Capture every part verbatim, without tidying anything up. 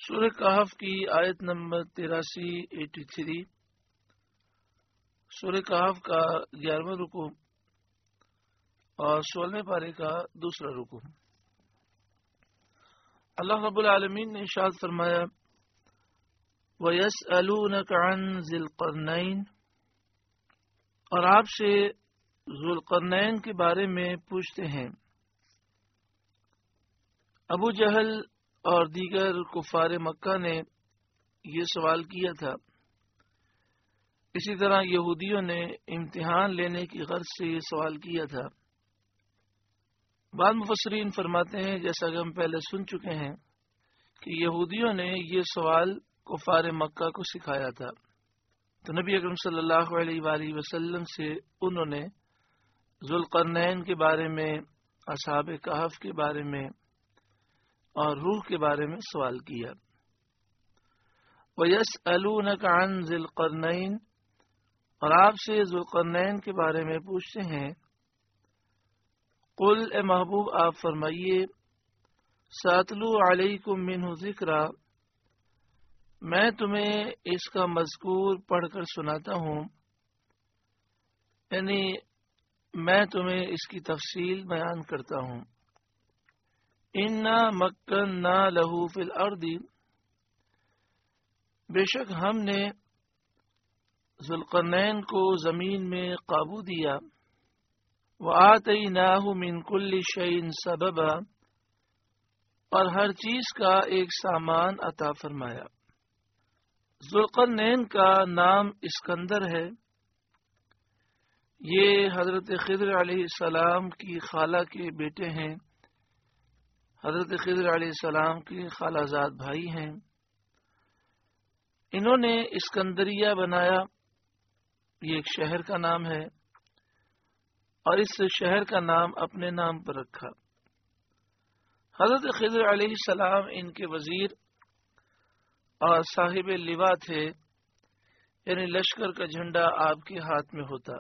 سورہ کہف کی آیت نمبر تراسی ایٹی تھری، سورہ کہف کا گیارہواں رکوع اور سولہویں پارے کا دوسرا رکوع۔ اللہ رب العالمین نے ارشاد فرمایا وَيَسْأَلُونَكَ عَنْ ذِي الْقَرْنَيْنِ، اور آپ سے ذوالقرنین کے بارے میں پوچھتے ہیں۔ ابو جہل اور دیگر کفار مکہ نے یہ سوال کیا تھا، اسی طرح یہودیوں نے امتحان لینے کی غرض سے یہ سوال کیا تھا۔ بعض مفسرین فرماتے ہیں، جیسا کہ ہم پہلے سن چکے ہیں، کہ یہودیوں نے یہ سوال کفار مکہ کو سکھایا تھا، تو نبی اکرم صلی اللہ علیہ وآلہ وسلم سے انہوں نے ذوالقرنین کے بارے میں، اصحاب کہف کے بارے میں اور روح کے بارے میں سوال کیا۔ وَيَسْأَلُونَكَ عَنْ ذِي الْقَرْنَيْنِ، اور آپ سے ذوالقرنین کے بارے میں پوچھتے ہیں۔ قل، اے محبوب آپ فرمائیے، سَأَتْلُو عَلَيْكُم مِّنْهُ ذِکْرًا، میں تمہیں اس کا مذکور پڑھ کر سناتا ہوں، یعنی میں تمہیں اس کی تفصیل بیان کرتا ہوں۔ اِنَّا مَكَّنَّا لَهُ فِي الْأَرْضِ، بے شک ہم نے ذوالقرنین کو زمین میں قابو دیا۔ وَآتَيْنَاهُ مِنْ كُلِّ شَيْءٍ سَبَبًا، اور ہر چیز کا ایک سامان عطا فرمایا۔ ذوالقرنین کا نام اسکندر ہے، یہ حضرت خضر علیہ السلام کی خالہ کے بیٹے ہیں، حضرت خضر علیہ السلام کے خالہ زاد بھائی ہیں۔ انہوں نے اسکندریہ بنایا، یہ ایک شہر کا نام ہے، اور اس شہر کا نام اپنے نام پر رکھا۔ حضرت خضر علیہ السلام ان کے وزیر اور صاحب لواء تھے، یعنی لشکر کا جھنڈا آپ کے ہاتھ میں ہوتا۔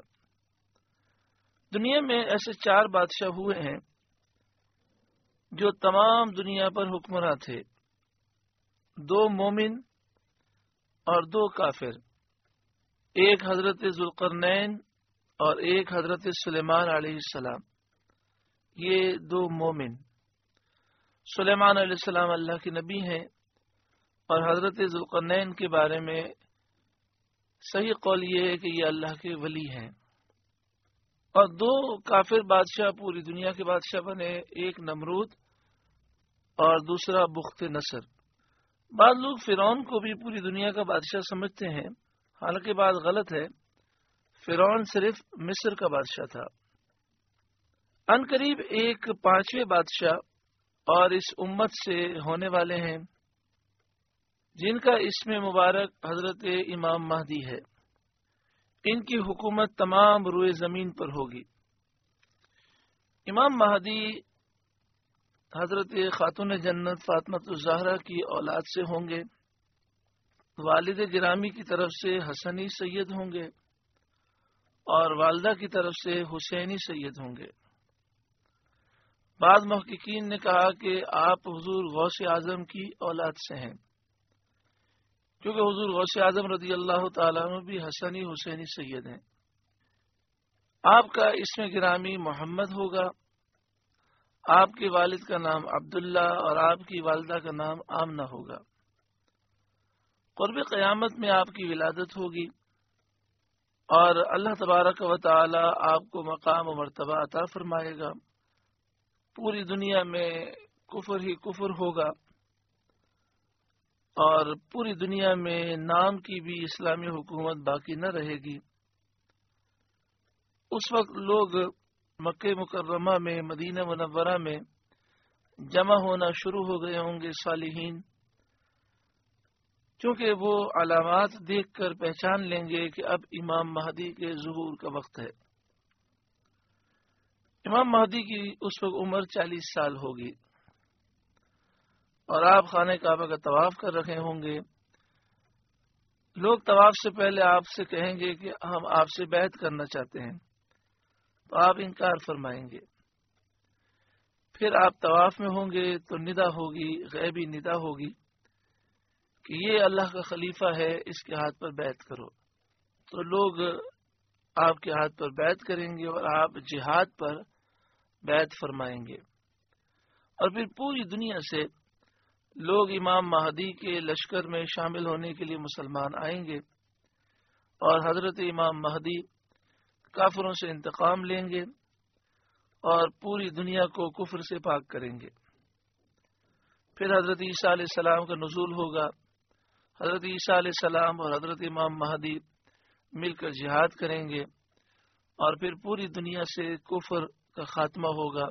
دنیا میں ایسے چار بادشاہ ہوئے ہیں جو تمام دنیا پر حکمراں تھے، دو مومن اور دو کافر، ایک حضرت ذوالقرنین اور ایک حضرت سلیمان علیہ السلام، یہ دو مومن۔ سلیمان علیہ السلام اللہ کے نبی ہیں، اور حضرت ذوالقرنین کے بارے میں صحیح قول یہ ہے کہ یہ اللہ کے ولی ہیں۔ اور دو کافر بادشاہ پوری دنیا کے بادشاہ بنے، ایک نمرود اور دوسرا بخت نصر۔ بعض لوگ فرعون کو بھی پوری دنیا کا بادشاہ سمجھتے ہیں، حالانکہ بات غلط ہے، فرعون صرف مصر کا بادشاہ تھا۔ ان قریب ایک پانچویں بادشاہ اور اس امت سے ہونے والے ہیں، جن کا اسم مبارک حضرت امام مہدی ہے۔ ان کی حکومت تمام روئے زمین پر ہوگی۔ امام مہدی حضرت خاتون جنت فاطمہ الزہرا کی اولاد سے ہوں گے، والد گرامی کی طرف سے حسنی سید ہوں گے اور والدہ کی طرف سے حسینی سید ہوں گے۔ بعض محققین نے کہا کہ آپ حضور غوث اعظم کی اولاد سے ہیں، کیونکہ حضور غوث اعظم رضی اللہ تعالیٰ عنہ بھی حسنی حسینی سید ہیں۔ آپ کا اسم گرامی محمد ہوگا، آپ کے والد کا نام عبداللہ اور آپ کی والدہ کا نام آمنہ ہوگا۔ قرب قیامت میں آپ کی ولادت ہوگی، اور اللہ تبارک و تعالی آپ کو مقام و مرتبہ عطا فرمائے گا۔ پوری دنیا میں کفر ہی کفر ہوگا، اور پوری دنیا میں نام کی بھی اسلامی حکومت باقی نہ رہے گی۔ اس وقت لوگ مکہ مکرمہ میں، مدینہ منورہ میں جمع ہونا شروع ہو گئے ہوں گے صالحین، کیونکہ وہ علامات دیکھ کر پہچان لیں گے کہ اب امام مہدی کے ظہور کا وقت ہے۔ امام مہدی کی اس وقت عمر چالیس سال ہوگی، اور آپ خانہ کعبہ کا طواف کر رکھے ہوں گے۔ لوگ طواف سے پہلے آپ سے کہیں گے کہ ہم آپ سے بیعت کرنا چاہتے ہیں، تو آپ انکار فرمائیں گے۔ پھر آپ طواف میں ہوں گے تو ندا ہوگی، غیبی ندا ہوگی کہ یہ اللہ کا خلیفہ ہے، اس کے ہاتھ پر بیعت کرو، تو لوگ آپ کے ہاتھ پر بیعت کریں گے اور آپ جہاد پر بیعت فرمائیں گے، اور پھر پوری دنیا سے لوگ امام مہدی کے لشکر میں شامل ہونے کے لیے مسلمان آئیں گے، اور حضرت امام مہدی کافروں سے انتقام لیں گے اور پوری دنیا کو کفر سے پاک کریں گے۔ پھر حضرت عیسیٰ علیہ السلام کا نزول ہوگا، حضرت عیسیٰ علیہ السلام اور حضرت امام مہدی مل کر جہاد کریں گے، اور پھر پوری دنیا سے کفر کا خاتمہ ہوگا۔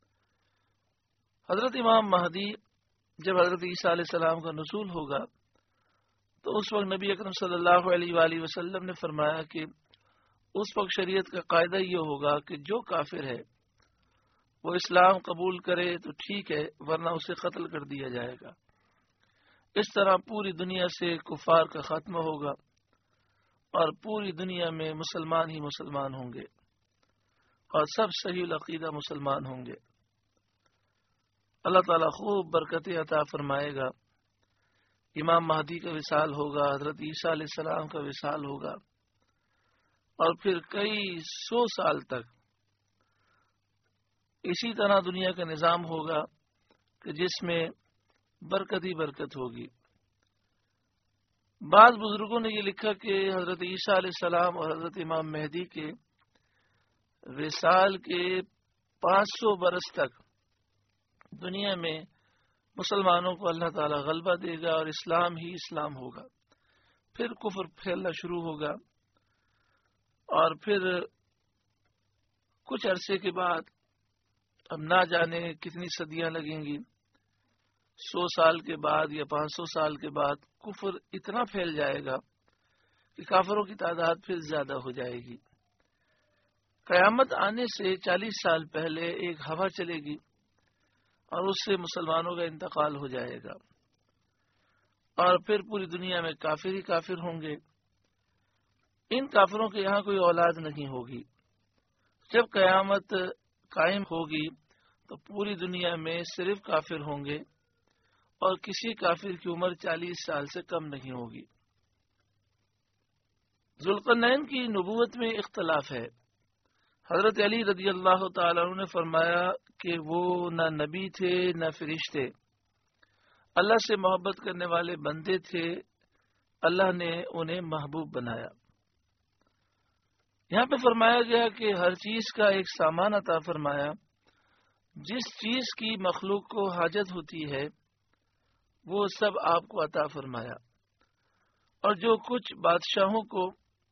حضرت امام مہدی جب حضرت عیسیٰ علیہ السلام کا نزول ہوگا تو اس وقت نبی اکرم صلی اللہ علیہ وآلہ وسلم نے فرمایا کہ اس وقت شریعت کا قاعدہ یہ ہوگا کہ جو کافر ہے وہ اسلام قبول کرے تو ٹھیک ہے، ورنہ اسے قتل کر دیا جائے گا۔ اس طرح پوری دنیا سے کفار کا خاتمہ ہوگا اور پوری دنیا میں مسلمان ہی مسلمان ہوں گے اور سب صحیح العقیدہ مسلمان ہوں گے۔ اللہ تعالیٰ خوب برکتیں عطا فرمائے گا۔ امام مہدی کا وصال ہوگا، حضرت عیسیٰ علیہ السلام کا وصال ہوگا، اور پھر کئی سو سال تک اسی طرح دنیا کا نظام ہوگا کہ جس میں برکت ہی برکت ہوگی۔ بعض بزرگوں نے یہ لکھا کہ حضرت عیسیٰ علیہ السلام اور حضرت امام مہدی کے وصال کے پانچ سو برس تک دنیا میں مسلمانوں کو اللہ تعالی غلبہ دے گا اور اسلام ہی اسلام ہوگا، پھر کفر پھیلنا شروع ہوگا، اور پھر کچھ عرصے کے بعد اب نہ جانے کتنی صدیاں لگیں گی، سو سال کے بعد یا پانچ سو سال کے بعد کفر اتنا پھیل جائے گا کہ کافروں کی تعداد پھر زیادہ ہو جائے گی۔ قیامت آنے سے چالیس سال پہلے ایک ہوا چلے گی اور اس سے مسلمانوں کا انتقال ہو جائے گا، اور پھر پوری دنیا میں کافر ہی کافر ہوں گے۔ ان کافروں کے یہاں کوئی اولاد نہیں ہوگی۔ جب قیامت قائم ہوگی تو پوری دنیا میں صرف کافر ہوں گے، اور کسی کافر کی عمر چالیس سال سے کم نہیں ہوگی۔ ذوالقرنین کی نبوت میں اختلاف ہے۔ حضرت علی رضی اللہ تعالیٰ عنہ نے فرمایا کہ وہ نہ نبی تھے نہ فرشتے، اللہ سے محبت کرنے والے بندے تھے، اللہ نے انہیں محبوب بنایا۔ یہاں پہ فرمایا گیا کہ ہر چیز کا ایک سامان عطا فرمایا، جس چیز کی مخلوق کو حاجت ہوتی ہے وہ سب آپ کو عطا فرمایا، اور جو کچھ بادشاہوں کو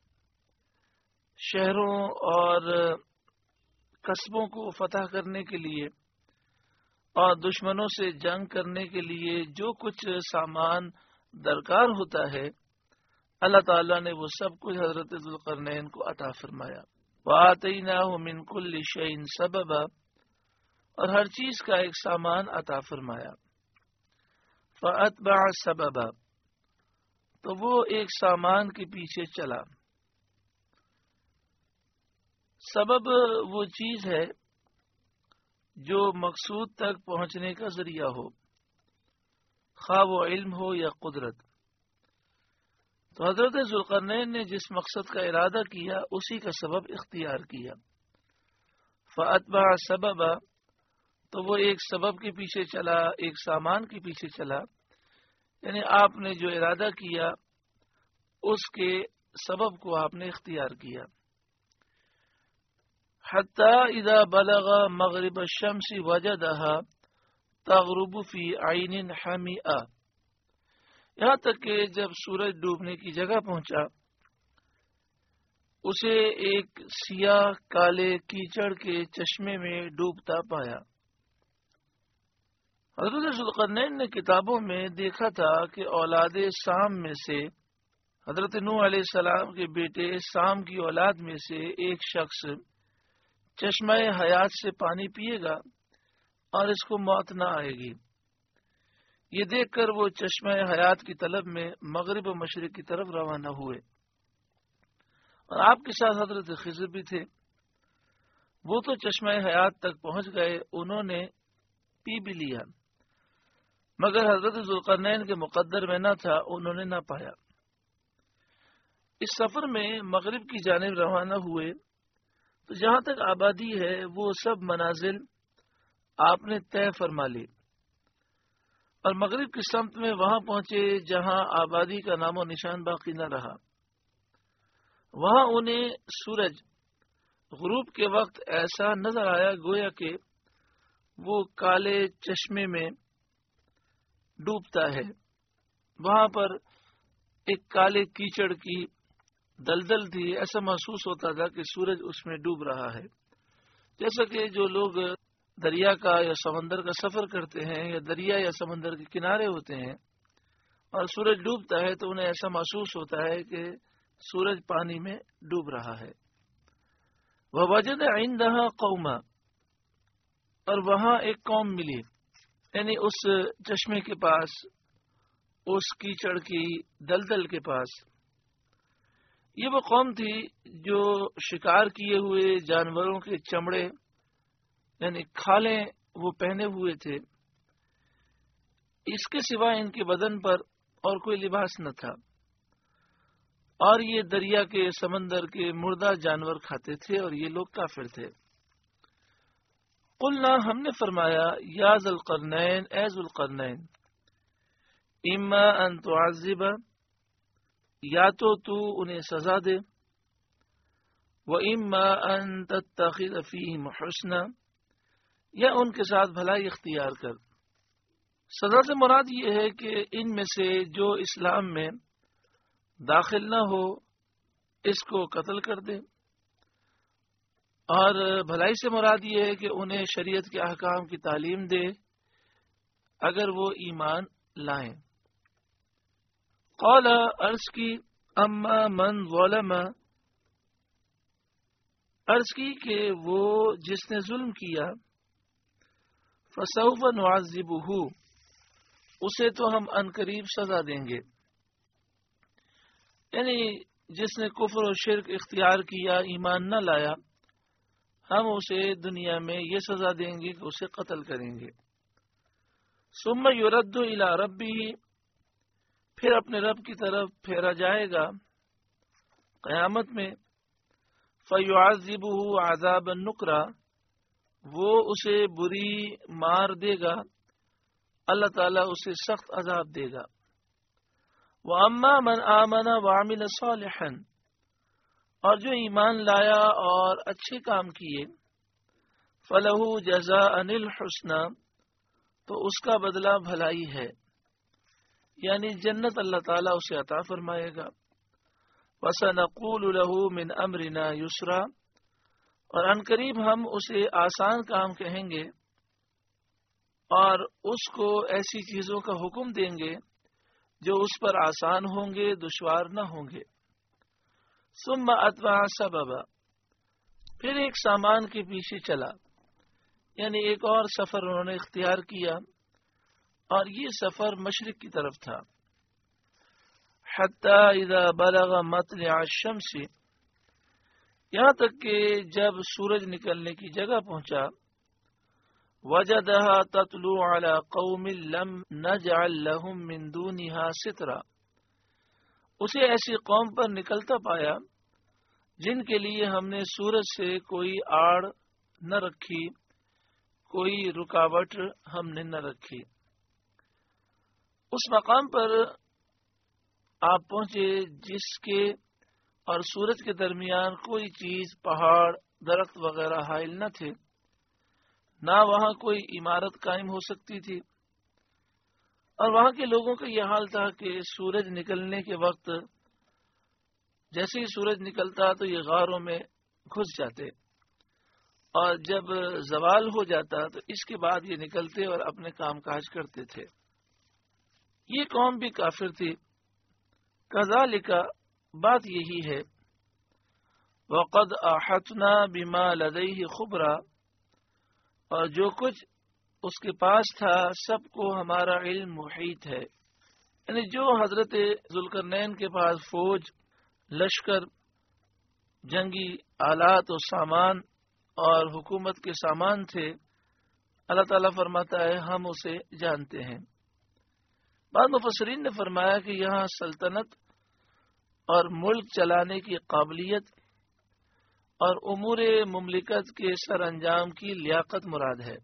شہروں اور قصبوں کو فتح کرنے کے لیے اور دشمنوں سے جنگ کرنے کے لیے جو کچھ سامان درکار ہوتا ہے، اللہ تعالیٰ نے وہ سب کچھ حضرت ذوالقرنین کو عطا فرمایا۔ وَآتَيْنَاهُ مِنْ كُلِّ شَيْءٍ سَبَبًا، اور ہر چیز کا ایک سامان عطا فرمایا۔ فَأَتْبَعَ سَبَبًا، تو وہ ایک سامان کے پیچھے چلا۔ سبب وہ چیز ہے جو مقصود تک پہنچنے کا ذریعہ ہو، خواہ وہ علم ہو یا قدرت۔ تو حضرت ذوالقرنین نے جس مقصد کا ارادہ کیا اسی کا سبب اختیار کیا۔ فَأَتْبَعَ سَبَبًا، تو وہ ایک سبب کے پیچھے چلا، ایک سامان کے پیچھے چلا، یعنی آپ نے جو ارادہ کیا اس کے سبب کو آپ نے اختیار کیا۔ حَتَّى إِذَا بَلَغَ مَغْرِبَ الشَّمْسِ وَجَدَهَا تَغْرُبُ فِي عَيْنٍ حَمِئَةٍ، یہاں تک کہ جب سورج ڈوبنے کی جگہ پہنچا اسے ایک سیاہ کالے کیچڑ کے چشمے میں ڈوبتا پایا۔ حضرت ذوالقرنین نے کتابوں میں دیکھا تھا کہ اولاد سام میں سے حضرت نوح علیہ السلام کے بیٹے سام کی اولاد میں سے ایک شخص چشمہ حیات سے پانی پیے گا اور اس کو موت نہ آئے گی۔ یہ دیکھ کر وہ چشمہ حیات کی طلب میں مغرب و مشرق کی طرف روانہ ہوئے، اور آپ کے ساتھ حضرت خضر بھی تھے۔ وہ تو چشمہ حیات تک پہنچ گئے، انہوں نے پی بھی لیا، مگر حضرت ذوالقرنین کے مقدر میں نہ تھا، انہوں نے نہ پایا۔ اس سفر میں مغرب کی جانب روانہ ہوئے تو جہاں تک آبادی ہے وہ سب منازل آپ نے طے فرما لی، اور مغرب کی سمت میں وہاں پہنچے جہاں آبادی کا نام و نشان باقی نہ رہا۔ وہاں انہیں سورج غروب کے وقت ایسا نظر آیا گویا کہ وہ کالے چشمے میں ڈوبتا ہے۔ وہاں پر ایک کالے کیچڑ کی دلدل تھی، ایسا محسوس ہوتا تھا کہ سورج اس میں ڈوب رہا ہے۔ جیسا کہ جو لوگ دریا کا یا سمندر کا سفر کرتے ہیں یا دریا یا سمندر کے کنارے ہوتے ہیں اور سورج ڈوبتا ہے تو انہیں ایسا محسوس ہوتا ہے کہ سورج پانی میں ڈوب رہا ہے۔ وَوَجَدَ عِندَهَا قَوْمًا، اور وہاں ایک قوم ملی، یعنی اس چشمے کے پاس، اس کیچڑ کی دلدل کے پاس۔ یہ وہ قوم تھی جو شکار کیے ہوئے جانوروں کے چمڑے یعنی کھالیں وہ پہنے ہوئے تھے، اس کے سوا ان کے بدن پر اور کوئی لباس نہ تھا، اور یہ دریا کے سمندر کے مردہ جانور کھاتے تھے، اور یہ لوگ کافر تھے۔ قلنا، ہم نے فرمایا، یا ذی القرنین، اے ذی القرنین، اما ان تعذب، یا تو تو انہیں سزا دے، و اما ان تتخذ فیہم حسنا، یا ان کے ساتھ بھلائی اختیار کر۔ سزا سے مراد یہ ہے کہ ان میں سے جو اسلام میں داخل نہ ہو اس کو قتل کر دے، اور بھلائی سے مراد یہ ہے کہ انہیں شریعت کے احکام کی تعلیم دے اگر وہ ایمان لائیں۔ قال، عرض کی، اما من ظلم، عرض کی کہ وہ جس نے ظلم کیا، فسوف نعذبہ، اسے تو ہم عنقریب سزا دیں گے، یعنی جس نے کفر و شرک اختیار کیا، ایمان نہ لایا، ہم اسے دنیا میں یہ سزا دیں گے کہ اسے قتل کریں گے۔ ثم یرد الی ربہ، پھر اپنے رب کی طرف پھیرا جائے گا قیامت میں، فیعذبہ عذابا نکرا، وہ اسے بری مار دے گا، اللہ تعالیٰ اسے سخت عذاب دے گا۔ وَأَمَّا مَنْ آمَنَ وَعَمِلَ صَالِحًا، اور جو ایمان لایا اور اچھے کام کیے، فَلَهُ جَزَاءً الْحُسْنَى، تو اس کا بدلہ بھلائی ہے، یعنی جنت اللہ تعالیٰ اسے عطا فرمائے گا۔ وَسَنَقُولُ لَهُ مِنْ أَمْرِنَا يُسْرًا، اور عنقریب ہم اسے آسان کام کہیں گے اور اس کو ایسی چیزوں کا حکم دیں گے جو اس پر آسان ہوں گے، دشوار نہ ہوں گے۔ ثم اتبع سببا، پھر ایک سامان کے پیچھے چلا، یعنی ایک اور سفر انہوں نے اختیار کیا، اور یہ سفر مشرق کی طرف تھا۔ حتی اذا بلغ مطلع الشمس، یہاں تک کہ جب سورج نکلنے کی جگہ پہنچا، وجدها تطلع على قوم لم نجعل لهم من دونها سترا، اسے ایسی قوم پر نکلتا پایا جن کے لیے ہم نے سورج سے کوئی آڑ نہ رکھی، کوئی رکاوٹ ہم نے نہ رکھی۔ اس مقام پر آپ پہنچے جس کے اور سورج کے درمیان کوئی چیز، پہاڑ، درخت وغیرہ حائل نہ تھے، نہ وہاں کوئی عمارت قائم ہو سکتی تھی، اور وہاں کے لوگوں کا یہ حال تھا کہ سورج نکلنے کے وقت جیسے ہی سورج نکلتا تو یہ غاروں میں گھس جاتے، اور جب زوال ہو جاتا تو اس کے بعد یہ نکلتے اور اپنے کام کاج کرتے تھے۔ یہ قوم بھی کافر تھی۔ کذالک، بات یہی ہے، وقد احطنا بما لدیہ خبرا، اور جو کچھ اس کے پاس تھا سب کو ہمارا علم محیط ہے، یعنی جو حضرت ذوالقرنین کے پاس فوج، لشکر، جنگی آلات و سامان اور حکومت کے سامان تھے، اللہ تعالیٰ فرماتا ہے ہم اسے جانتے ہیں۔ بعض مفسرین نے فرمایا کہ یہاں سلطنت اور ملک چلانے کی قابلیت اور امور مملکت کے سر انجام کی لیاقت مراد ہے۔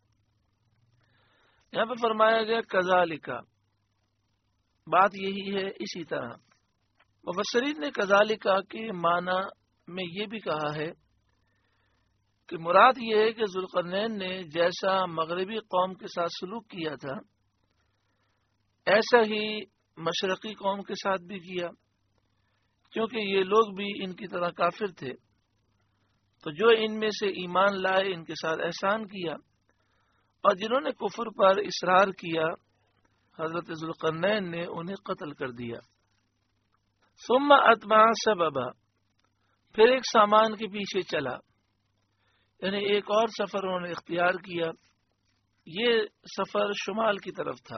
یہاں پہ فرمایا گیا کذالکا، بات یہی ہے اسی طرح۔ مفسرین نے کذالکا کے معنی میں یہ بھی کہا ہے کہ مراد یہ ہے کہ ذوالقرنین نے جیسا مغربی قوم کے ساتھ سلوک کیا تھا ایسا ہی مشرقی قوم کے ساتھ بھی کیا، کیونکہ یہ لوگ بھی ان کی طرح کافر تھے، تو جو ان میں سے ایمان لائے ان کے ساتھ احسان کیا، اور جنہوں نے کفر پر اصرار کیا حضرت ذوالقرنین نے انہیں قتل کر دیا۔ ثم اتبع سببا، پھر ایک سامان کے پیچھے چلا، یعنی ایک اور سفر انہوں نے اختیار کیا، یہ سفر شمال کی طرف تھا۔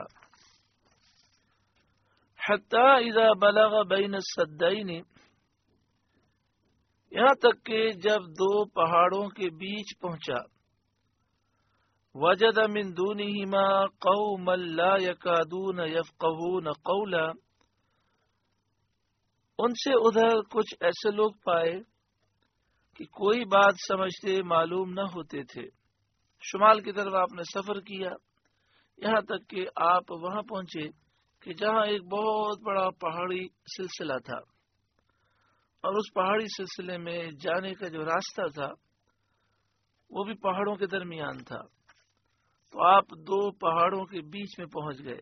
حتی اذا بلغ بین السدین، یہاں تک کہ جب دو پہاڑوں کے بیچ پہنچا، وجد من دونہما قوما لا یکادون یفقہون قولا، ان سے ادھر کچھ ایسے لوگ پائے کہ کوئی بات سمجھتے معلوم نہ ہوتے تھے۔ شمال کی طرف آپ نے سفر کیا، یہاں تک کہ آپ وہاں پہنچے کہ جہاں ایک بہت بڑا پہاڑی سلسلہ تھا، اور اس پہاڑی سلسلے میں جانے کا جو راستہ تھا وہ بھی پہاڑوں کے درمیان تھا، تو آپ دو پہاڑوں کے بیچ میں پہنچ گئے۔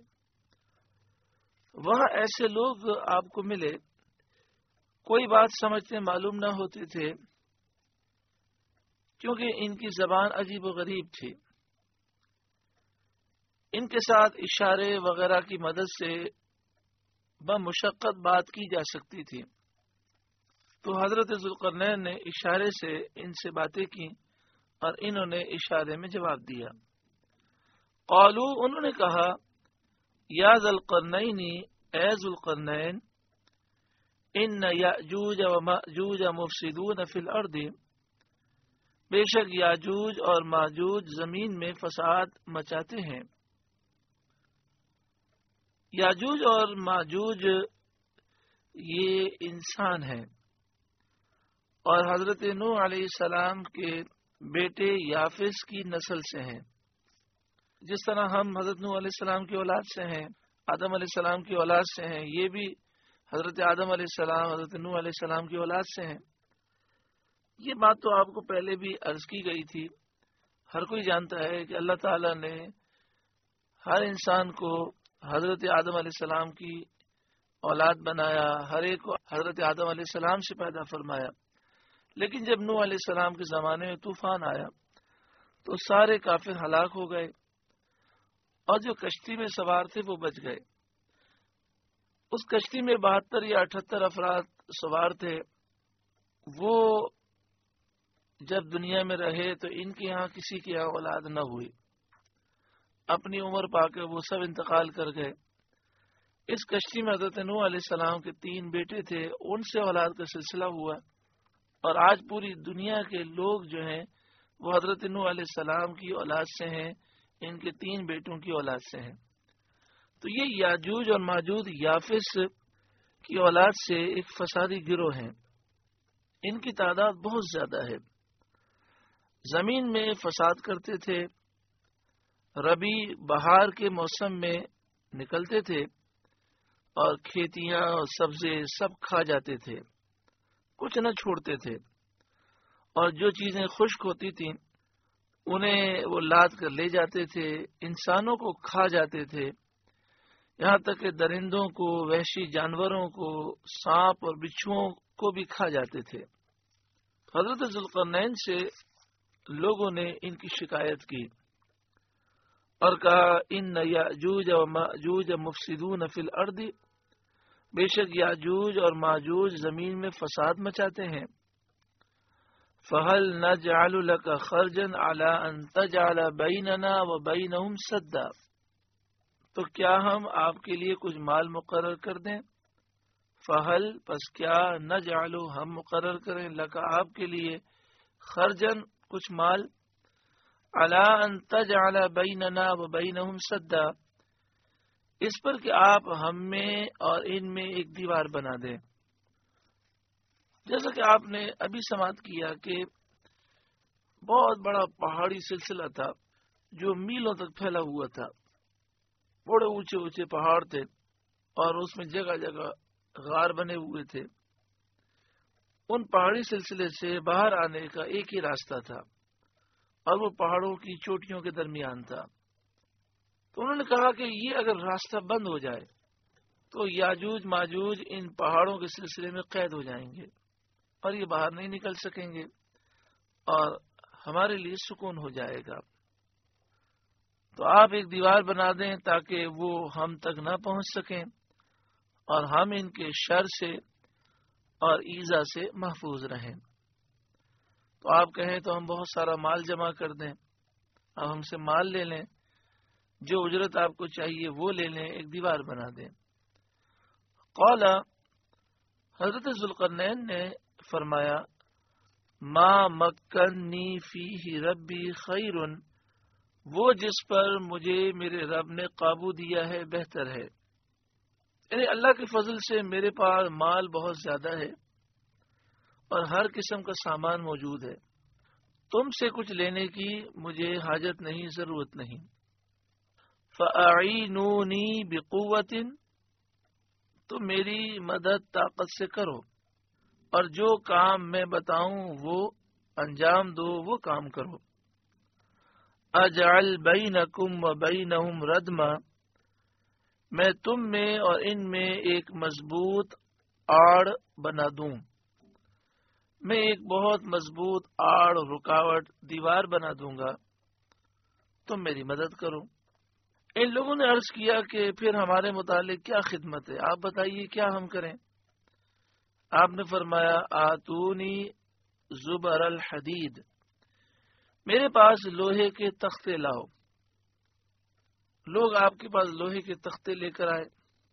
وہاں ایسے لوگ آپ کو ملے، کوئی بات سمجھتے معلوم نہ ہوتے تھے، کیونکہ ان کی زبان عجیب و غریب تھی۔ ان کے ساتھ اشارے وغیرہ کی مدد سے بمشقت بات کی جا سکتی تھی، تو حضرت ذوالقرنین نے اشارے سے ان سے باتیں کی اور انہوں نے اشارے میں جواب دیا۔ قالو، انہوں نے کہا، یا ذوالقرنین، اے ذوالقرنین، ان یاجوج و ماجوج مفسدون فی الارض، بے شک یاجوج اور ماجوج زمین میں فساد مچاتے ہیں۔ یاجوج اور ماجوج یہ انسان ہیں، اور حضرت نوح علیہ السلام کے بیٹے یافس کی نسل سے ہیں۔ جس طرح ہم حضرت نوح علیہ السلام کی اولاد سے ہیں، آدم علیہ السلام کی اولاد سے ہیں، یہ بھی حضرت آدم علیہ السلام حضرت نوح علیہ السلام کی اولاد سے ہیں۔ یہ بات تو آپ کو پہلے بھی عرض کی گئی تھی۔ ہر کوئی جانتا ہے کہ اللہ تعالیٰ نے ہر انسان کو حضرت آدم علیہ السلام کی اولاد بنایا، ہر ایک کو حضرت آدم علیہ السلام سے پیدا فرمایا، لیکن جب نوح علیہ السلام کے زمانے میں طوفان آیا تو سارے کافر ہلاک ہو گئے، اور جو کشتی میں سوار تھے وہ بچ گئے۔ اس کشتی میں بہتر یا اٹھہتر افراد سوار تھے، وہ جب دنیا میں رہے تو ان کے یہاں کسی کے یہاں اولاد نہ ہوئی، اپنی عمر پا کے وہ سب انتقال کر گئے۔ اس کشتی میں حضرت نوح علیہ السلام کے تین بیٹے تھے، ان سے اولاد کا سلسلہ ہوا، اور آج پوری دنیا کے لوگ جو ہیں وہ حضرت نوح علیہ السلام کی اولاد سے ہیں، ان کے تین بیٹوں کی اولاد سے ہیں۔ تو یہ یاجوج اور ماجوج یافس کی اولاد سے ایک فسادی گروہ ہیں، ان کی تعداد بہت زیادہ ہے، زمین میں فساد کرتے تھے، ربی بہار کے موسم میں نکلتے تھے اور کھیتیاں اور سبزے سب کھا جاتے تھے، کچھ نہ چھوڑتے تھے، اور جو چیزیں خشک ہوتی تھیں انہیں وہ لاد کر لے جاتے تھے، انسانوں کو کھا جاتے تھے، یہاں تک کہ درندوں کو، وحشی جانوروں کو، سانپ اور بچھوؤں کو بھی کھا جاتے تھے۔ حضرت ذوالقرنین سے لوگوں نے ان کی شکایت کی اور کہا، ان یاجوج و ماجوج مفسدون فی الارض، بے شک یاجوج اور ماجوج زمین میں فساد مچاتے ہیں۔ فہل نجعل لک خرجا علی ان تجعل بیننا و بینہم سدا، تو کیا ہم آپ کے لیے کچھ مال مقرر کر دیں؟ فہل، پس کیا، نجعل، ہم مقرر کریں، لک، آپ کے لیے، خرجن، کچھ مال، علی ان تجعل بیننا و بینہم سدا، اس پر کہ آپ ہم میں اور ان میں ایک دیوار بنا دیں. جیسا کہ آپ نے ابھی سماعت کیا کہ بہت بڑا پہاڑی سلسلہ تھا جو میلوں تک پھیلا ہوا تھا. بڑے اونچے اونچے پہاڑ تھے اور اس میں جگہ جگہ غار بنے ہوئے تھے. ان پہاڑی سلسلے سے باہر آنے کا ایک ہی راستہ تھا اور وہ پہاڑوں کی چوٹیوں کے درمیان تھا. تو انہوں نے کہا کہ یہ اگر راستہ بند ہو جائے تو یاجوج ماجوج ان پہاڑوں کے سلسلے میں قید ہو جائیں گے اور یہ باہر نہیں نکل سکیں گے اور ہمارے لیے سکون ہو جائے گا. تو آپ ایک دیوار بنا دیں تاکہ وہ ہم تک نہ پہنچ سکیں اور ہم ان کے شر سے اور ایذا سے محفوظ رہیں. تو آپ کہیں تو ہم بہت سارا مال جمع کر دیں، آپ ہم سے مال لے لیں، جو اجرت آپ کو چاہیے وہ لے لیں، ایک دیوار بنا دیں. قال حضرت ذوالقرنین نے فرمایا ما مکنی فیہ ربی خیر، وہ جس پر مجھے میرے رب نے قابو دیا ہے بہتر ہے. یعنی اللہ کے فضل سے میرے پاس مال بہت زیادہ ہے اور ہر قسم کا سامان موجود ہے. تم سے کچھ لینے کی مجھے حاجت نہیں، ضرورت نہیں. فَأَعِینُونِی بِقُوَّةٍ، تو میری مدد طاقت سے کرو اور جو کام میں بتاؤں وہ انجام دو، وہ کام کرو. اجعل بینکم وبینہم ردما، میں تم میں اور ان میں ایک مضبوط آڑ بنا دوں، میں ایک بہت مضبوط آڑ رکاوٹ دیوار بنا دوں گا، تم میری مدد کرو. ان لوگوں نے عرض کیا کہ پھر ہمارے متعلق کیا خدمت ہے، آپ بتائیے کیا ہم کریں. آپ نے فرمایا آتونی زبر الحدید، میرے پاس لوہے کے تختے لاؤ. لوگ آپ کے پاس لوہے کے تختے لے کر آئے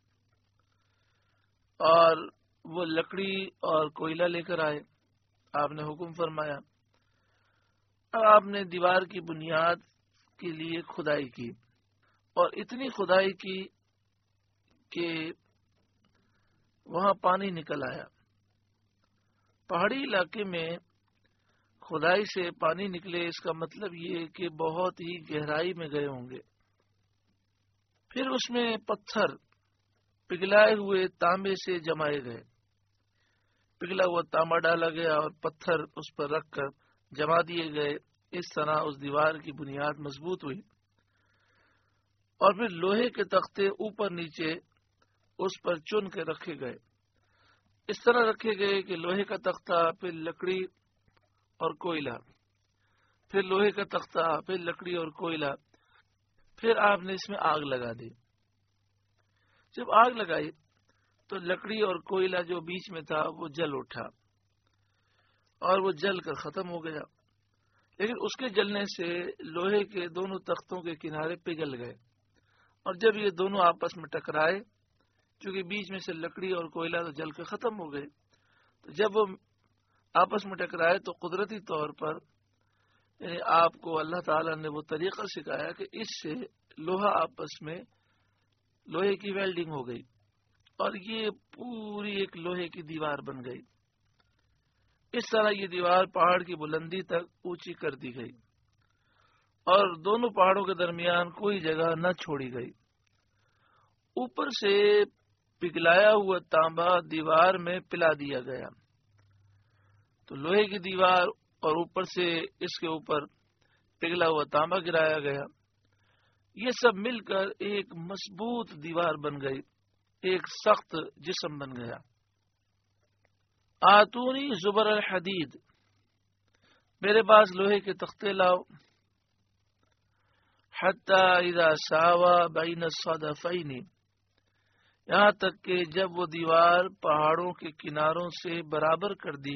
اور وہ لکڑی اور کوئلہ لے کر آئے. آپ نے حکم فرمایا. اب آپ نے دیوار کی بنیاد کے لیے کھدائی کی اور اتنی کھدائی کی کہ وہاں پانی نکل آیا. پہاڑی علاقے میں کھدائی سے پانی نکلے، اس کا مطلب یہ کہ بہت ہی گہرائی میں گئے ہوں گے. پھر اس میں پتھر پگھلائے ہوئے تانبے سے جمائے گئے. پگھلا ہوا تانبا ڈالا گیا اور پتھر اس پر رکھ کر جما دیے گئے. اس طرح اس دیوار کی بنیاد مضبوط ہوئی اور پھر لوہے کے تختے اوپر نیچے اس پر چن کے رکھے گئے. اس طرح رکھے گئے کہ لوہے کا تختہ، پھر لکڑی اور کوئلہ، پھر لوہے کا تختہ، پھر لکڑی اور کوئلہ. پھر آپ نے اس میں آگ لگا دی. جب آگ لگائی تو لکڑی اور کوئلہ جو بیچ میں تھا وہ جل اٹھا اور وہ جل کر ختم ہو گیا. لیکن اس کے جلنے سے لوہے کے دونوں تختوں کے کنارے پگھل گئے اور جب یہ دونوں آپس میں ٹکرائے، چونکہ بیچ میں سے لکڑی اور کوئلہ تو جل کے ختم ہو گئے، تو جب وہ آپس میں ٹکرائے تو قدرتی طور پر یعنی آپ کو اللہ تعالیٰ نے وہ طریقہ سکھایا کہ اس سے لوہا آپس میں لوہے کی ویلڈنگ ہو گئی اور یہ پوری ایک لوہے کی دیوار بن گئی. اس طرح یہ دیوار پہاڑ کی بلندی تک اونچی کر دی گئی اور دونوں پہاڑوں کے درمیان کوئی جگہ نہ چھوڑی گئی. اوپر سے پگھلایا ہوا تانبا دیوار میں پلا دیا گیا، تو لوہے کی دیوار اور اوپر سے اس کے اوپر پگھلا ہوا تانبا گرایا گیا. یہ سب مل کر ایک مضبوط دیوار بن گئی، ایک سخت جسم بن گیا. آتونی زبر الحدید، میرے پاس لوہے کے تختے لاؤ. حتی اذا ساوا بین الصدفین، یہاں تک کہ جب وہ دیوار پہاڑوں کے کناروں سے برابر کر دی،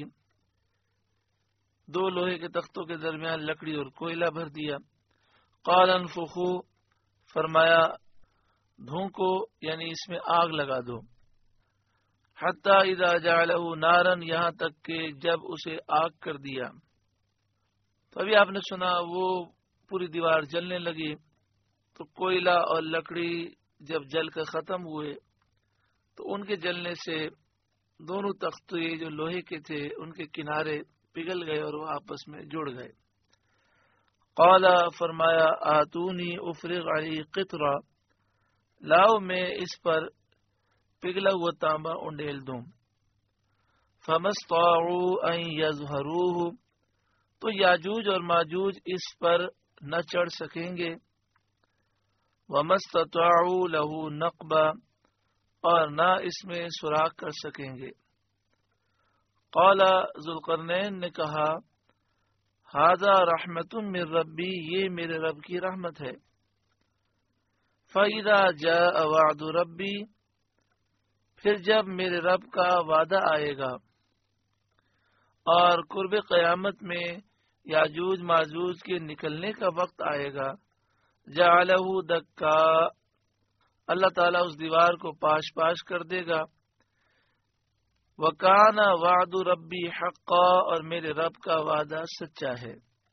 دو لوہے کے تختوں کے درمیان لکڑی اور کوئلہ بھر دیا. قال انفخو، فرمایا دھونکو، یعنی اس میں آگ لگا دو. حتی اذا جعلہ نارا، یہاں تک کہ جب اسے آگ کر دیا. تو ابھی آپ نے سنا وہ پوری دیوار جلنے لگی تو کوئلہ اور لکڑی جب جل کر ختم ہوئے تو ان کے جلنے سے دونوں تختے جو لوہے کے تھے ان کے کنارے پگھل گئے اور وہ آپس میں جڑ گئے. قال فرمایا آتونی افرغ علی قطرہ، لاؤ میں اس پر پگھلا ہوا تانبا انڈیل دوں. فمستطاعوا ان یظہروہ، تو یاجوج اور ماجوج اس پر نہ چڑھ سکیں گے. ومستطاعوا لہ نقبا، اور نہ اس میں سوراخ کر سکیں گے. قال ذوالقرنین نے کہا ھذا رحمت من ربی، یہ میرے رب کی رحمت ہے. فَإِذَا جَاءَ وَعْدُ ربی، پھر جب میرے رب کا وعدہ آئے گا اور قرب قیامت میں یاجوج ماجوج کے نکلنے کا وقت آئے گا، جعلہ دکا، اللہ تعالیٰ اس دیوار کو پاش پاش کر دے گا. وَكَانَ وَعْدُ رَبِّي حَقًّا، اور میرے رب کا وعدہ سچا ہے.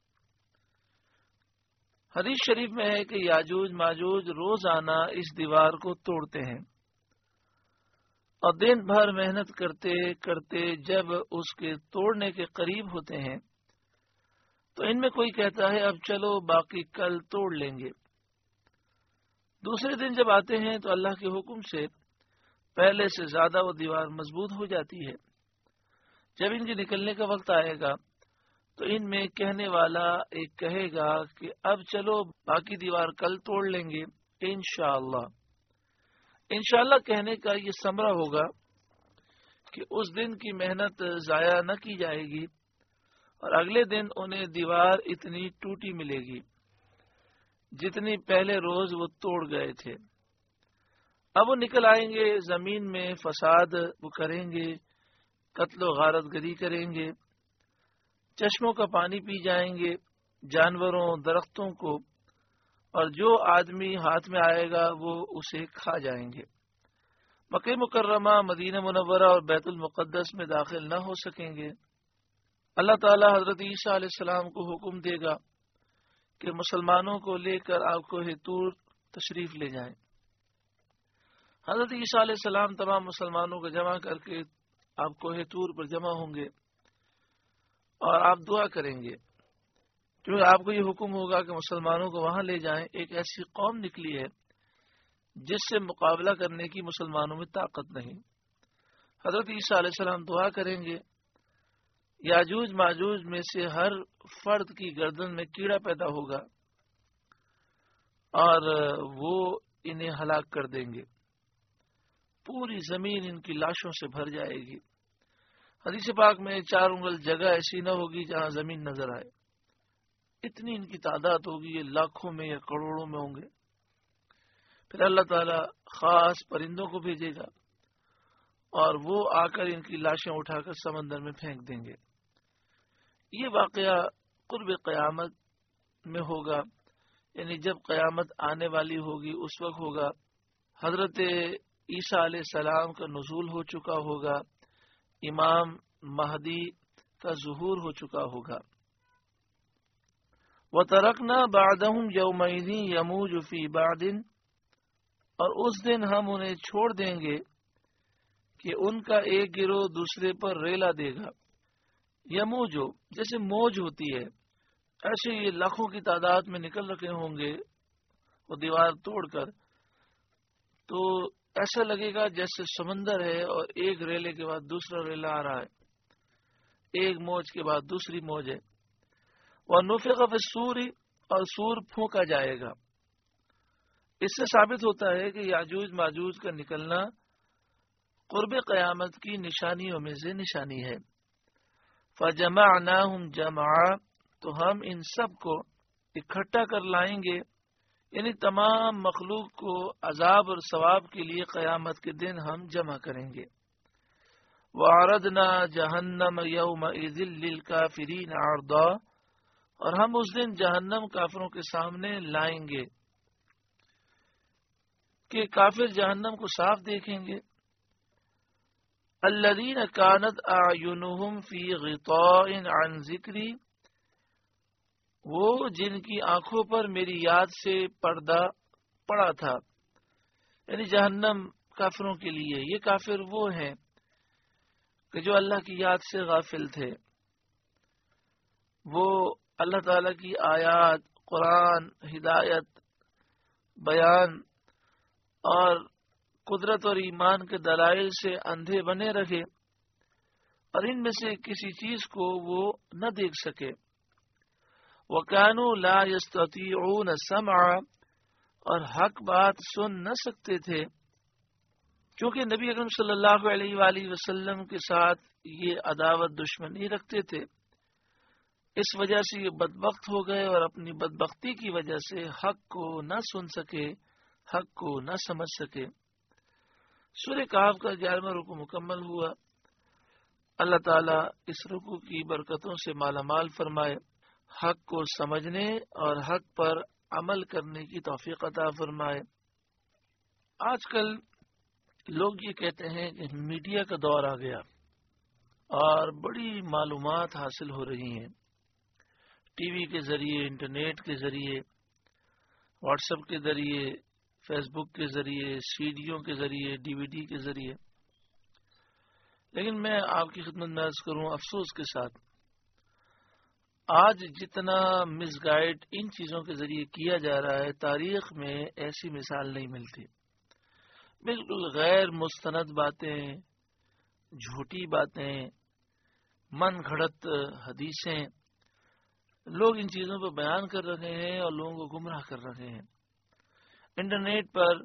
حدیث شریف میں ہے کہ یاجوج ماجوج روزانہ اس دیوار کو توڑتے ہیں اور دن بھر محنت کرتے کرتے جب اس کے توڑنے کے قریب ہوتے ہیں تو ان میں کوئی کہتا ہے اب چلو باقی کل توڑ لیں گے. دوسرے دن جب آتے ہیں تو اللہ کے حکم سے پہلے سے زیادہ وہ دیوار مضبوط ہو جاتی ہے. جب ان کے نکلنے کا وقت آئے گا تو ان میں کہنے والا ایک کہے گا کہ اب چلو باقی دیوار کل توڑ لیں گے انشاءاللہ. انشاءاللہ کہنے کا یہ ثمرہ ہوگا کہ اس دن کی محنت ضائع نہ کی جائے گی اور اگلے دن انہیں دیوار اتنی ٹوٹی ملے گی جتنی پہلے روز وہ توڑ گئے تھے. اب وہ نکل آئیں گے، زمین میں فساد وہ کریں گے، قتل و غارت گری کریں گے، چشموں کا پانی پی جائیں گے، جانوروں درختوں کو، اور جو آدمی ہاتھ میں آئے گا وہ اسے کھا جائیں گے. مکہ مکرمہ، مدینہ منورہ اور بیت المقدس میں داخل نہ ہو سکیں گے. اللہ تعالی حضرت عیسیٰ علیہ السلام کو حکم دے گا کہ مسلمانوں کو لے کر آپ کو طور تشریف لے جائیں. حضرت عیسیٰ علیہ السلام تمام مسلمانوں کو جمع کر کے آپ کو طور پر جمع ہوں گے اور آپ دعا کریں گے، کیونکہ آپ کو یہ حکم ہوگا کہ مسلمانوں کو وہاں لے جائیں. ایک ایسی قوم نکلی ہے جس سے مقابلہ کرنے کی مسلمانوں میں طاقت نہیں. حضرت عیسیٰ علیہ السلام دعا کریں گے، یاجوج ماجوج میں سے ہر فرد کی گردن میں کیڑا پیدا ہوگا اور وہ انہیں ہلاک کر دیں گے. پوری زمین ان کی لاشوں سے بھر جائے گی. حدیث پاک میں چار انگل جگہ ایسی نہ ہوگی جہاں زمین نظر آئے. اتنی ان کی تعداد ہوگی، یہ لاکھوں میں یا کروڑوں میں ہوں گے. پھر اللہ تعالی خاص پرندوں کو بھیجے گا اور وہ آ کر ان کی لاشیں اٹھا کر سمندر میں پھینک دیں گے. یہ واقعہ قرب قیامت میں ہوگا، یعنی جب قیامت آنے والی ہوگی اس وقت ہوگا. حضرت عیسیٰ علیہ السلام کا نزول ہو چکا ہوگا، امام مہدی کا ظہور ہو چکا ہوگا. وَتَرَكْنَا بَعْدَهُمْ يَوْمَئِذٍ يَمُوجُ فِي بَعْدٍ، اور اس دن ہم انہیں چھوڑ دیں گے کہ ان کا ایک گروہ دوسرے پر ریلا دے گا. یموجو جیسے موج ہوتی ہے، ایسے یہ لاکھوں کی تعداد میں نکل رکھے ہوں گے وہ دیوار توڑ کر، تو ایسا لگے گا جیسے سمندر ہے اور ایک ریلے کے بعد دوسرا ریلا آ رہا ہے، ایک موج کے بعد دوسری موج ہے. وَنُفِخَ فِي الصُّورِ، اور سور پھونکا جائے گا. اس سے ثابت ہوتا ہے کہ یاجوج ماجوج کا نکلنا قرب قیامت کی نشانیوں میں سے نشانی ہے. فَجَمَعْنَاهُمْ جَمْعًا، تو ہم ان سب کو اکٹھا کر لائیں گے، یعنی تمام مخلوق کو عذاب اور ثواب کے لیے قیامت کے دن ہم جمع کریں گے. وَعَرَضْنَا جَهَنَّمَ يَوْمَئِذٍ لِلْكَافِرِينَ عَرْضًا، اور ہم اس دن جہنم کافروں کے سامنے لائیں گے کہ کافر جہنم کو صاف دیکھیں گے. الذین کانت اعینہم فی غطاء عن ذکری، وہ جن کی آنکھوں پر میری یاد سے پردہ پڑا تھا. یعنی جہنم کافروں کے لیے. یہ کافر وہ ہیں کہ جو اللہ کی یاد سے غافل تھے، وہ اللہ تعالی کی آیات، قرآن، ہدایت، بیان اور قدرت اور ایمان کے دلائل سے اندھے بنے رہے اور ان میں سے کسی چیز کو وہ نہ دیکھ سکے. وَكَانُوا لَا يَسْتَطِيعُونَ السَّمْعَ، اور حق بات سن نہ سکتے تھے، کیونکہ نبی اکرم صلی اللہ علیہ وآلہ وسلم کے ساتھ یہ عداوت دشمنی رکھتے تھے. اس وجہ سے یہ بدبخت ہو گئے اور اپنی بدبختی کی وجہ سے حق کو نہ سن سکے، حق کو نہ سمجھ سکے. سورہ کہف کا گیارہواں رکوع مکمل ہوا. اللہ تعالیٰ اس رکوع کی برکتوں سے مالا مال فرمائے، حق کو سمجھنے اور حق پر عمل کرنے کی توفیق عطا فرمائے. آج کل لوگ یہ کہتے ہیں کہ میڈیا کا دور آ گیا اور بڑی معلومات حاصل ہو رہی ہیں ٹی وی کے ذریعے، انٹرنیٹ کے ذریعے، واٹس ایپ کے ذریعے، فیس بک کے ذریعے، سی ڈیوں کے ذریعے، ڈی وی ڈی کے ذریعے. لیکن میں آپ کی خدمت میں عرض کروں افسوس کے ساتھ، آج جتنا مس گائیڈ ان چیزوں کے ذریعے کیا جا رہا ہے، تاریخ میں ایسی مثال نہیں ملتی. بالکل غیر مستند باتیں، جھوٹی باتیں، من گھڑت حدیثیں لوگ ان چیزوں پر بیان کر رہے ہیں اور لوگوں کو گمراہ کر رہے ہیں. انٹرنیٹ پر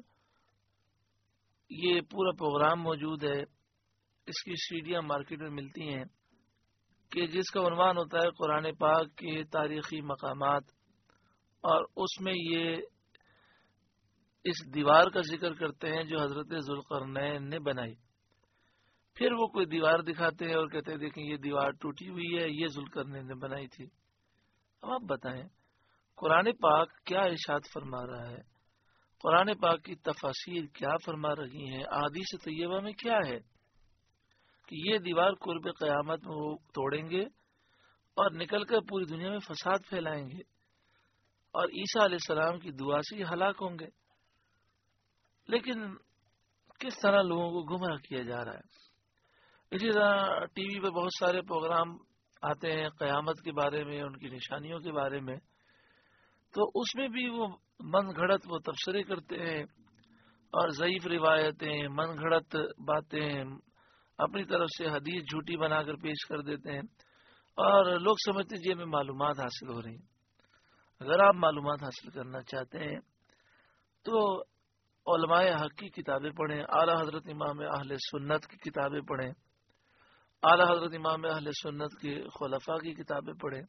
یہ پورا پروگرام موجود ہے، اس کی سیڈیاں مارکیٹ میں ملتی ہیں کہ جس کا عنوان ہوتا ہے قرآن پاک کے تاریخی مقامات، اور اس میں یہ اس دیوار کا ذکر کرتے ہیں جو حضرت ذوالقرنین نے بنائی. پھر وہ کوئی دیوار دکھاتے ہیں اور کہتے ہیں دیکھیں یہ دیوار ٹوٹی ہوئی ہے، یہ ذوالقرنین نے بنائی تھی. اب آپ بتائیں قرآن پاک کیا ارشاد فرما رہا ہے، قرآن پاک کی تفاسیر کیا فرما رہی ہیں، احادیث طیبہ میں کیا ہے کہ یہ دیوار قرب قیامت میں وہ توڑیں گے اور نکل کر پوری دنیا میں فساد پھیلائیں گے اور عیسیٰ علیہ السلام کی دعا سے یہ ہلاک ہوں گے. لیکن کس طرح لوگوں کو گمراہ کیا جا رہا ہے. اسی طرح ٹی وی پہ بہت سارے پروگرام آتے ہیں قیامت کے بارے میں، ان کی نشانیوں کے بارے میں، تو اس میں بھی وہ من گھڑت وہ تبصرے کرتے ہیں اور ضعیف روایتیں، من گھڑت باتیں اپنی طرف سے حدیث جھوٹی بنا کر پیش کر دیتے ہیں اور لوگ سمجھتے ہیں جی ہمیں معلومات حاصل ہو رہی ہیں. اگر آپ معلومات حاصل کرنا چاہتے ہیں تو علماء حق کی کتابیں پڑھیں، اعلیٰ حضرت امام اہل سنت کی کتابیں پڑھیں، اعلیٰ حضرت امام اہل سنت کے خلفاء کی کتابیں پڑھیں.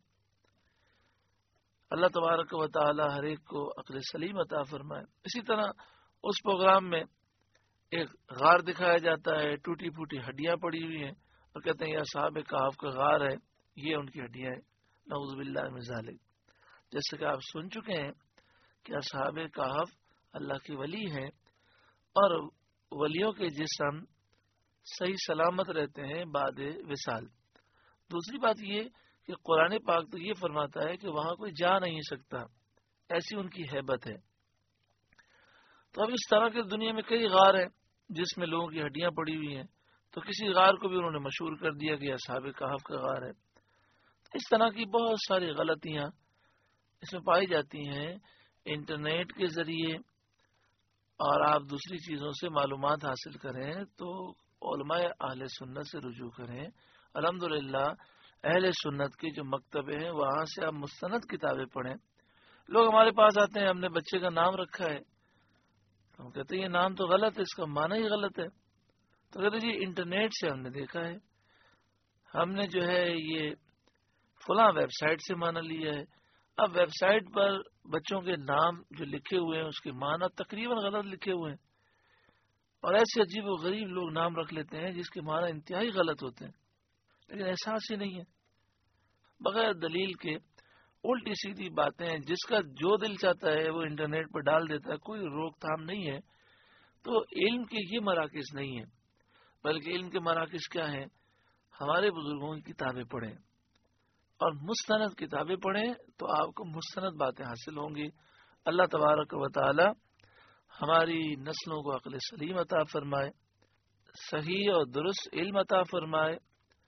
اللہ تبارک و تعالی ہر ایک کو عقل سلیم عطا فرمائے. اسی طرح اس پروگرام میں ایک غار دکھایا جاتا ہے، ٹوٹی پھوٹی ہڈیاں پڑی ہوئی ہیں اور کہتے ہیں یہ اصحاب کہف کا غار ہے، یہ ان کی ہڈیاں ہیں. نعوذ باللہ من ذالک. جیسے کہ آپ سن چکے ہیں کہ اصحاب کہف اللہ کے ولی ہیں اور ولیوں کے جسم صحیح سلامت رہتے ہیں بعد وصال. دوسری بات یہ کہ قرآن پاک تو یہ فرماتا ہے کہ وہاں کوئی جا نہیں سکتا، ایسی ان کی ہیبت ہے. تو اب اس طرح کے دنیا میں کئی غار ہیں جس میں لوگوں کی ہڈیاں پڑی ہوئی ہیں، تو کسی غار کو بھی انہوں نے مشہور کر دیا کہ اصحاب کہف کا غار ہے. اس طرح کی بہت ساری غلطیاں اس میں پائی جاتی ہیں. انٹرنیٹ کے ذریعے اور آپ دوسری چیزوں سے معلومات حاصل کریں تو علماء اہل سنت سے رجوع کریں. الحمدللہ اہل سنت کے جو مکتبے ہیں وہاں سے آپ مستند کتابیں پڑھیں. لوگ ہمارے پاس آتے ہیں، ہم نے بچے کا نام رکھا ہے، ہم کہتے ہیں یہ نام تو غلط ہے، اس کا معنی ہی غلط ہے. تو کہتے جی انٹرنیٹ سے ہم نے دیکھا ہے، ہم نے جو ہے یہ فلاں ویب سائٹ سے معنی لیا ہے. اب ویب سائٹ پر بچوں کے نام جو لکھے ہوئے ہیں اس کے معنی تقریباً غلط لکھے ہوئے ہیں اور ایسے عجیب و غریب لوگ نام رکھ لیتے ہیں جس کے معنی انتہائی غلط ہوتے ہیں، لیکن احساس ہی نہیں ہے. بغیر دلیل کے الٹی سیدھی باتیں جس کا جو دل چاہتا ہے وہ انٹرنیٹ پر ڈال دیتا ہے، کوئی روک تھام نہیں ہے. تو علم کے یہ مراکز نہیں ہیں، بلکہ علم کے مراکز کیا ہیں؟ ہمارے بزرگوں کی کتابیں پڑھیں اور مستند کتابیں پڑھیں تو آپ کو مستند باتیں حاصل ہوں گی. اللہ تبارک و تعالی ہماری نسلوں کو عقل سلیم عطا فرمائے، صحیح اور درست علم عطا فرمائے،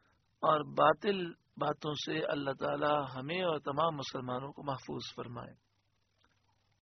اور باطل باتوں سے اللہ تعالی ہمیں اور تمام مسلمانوں کو محفوظ فرمائے۔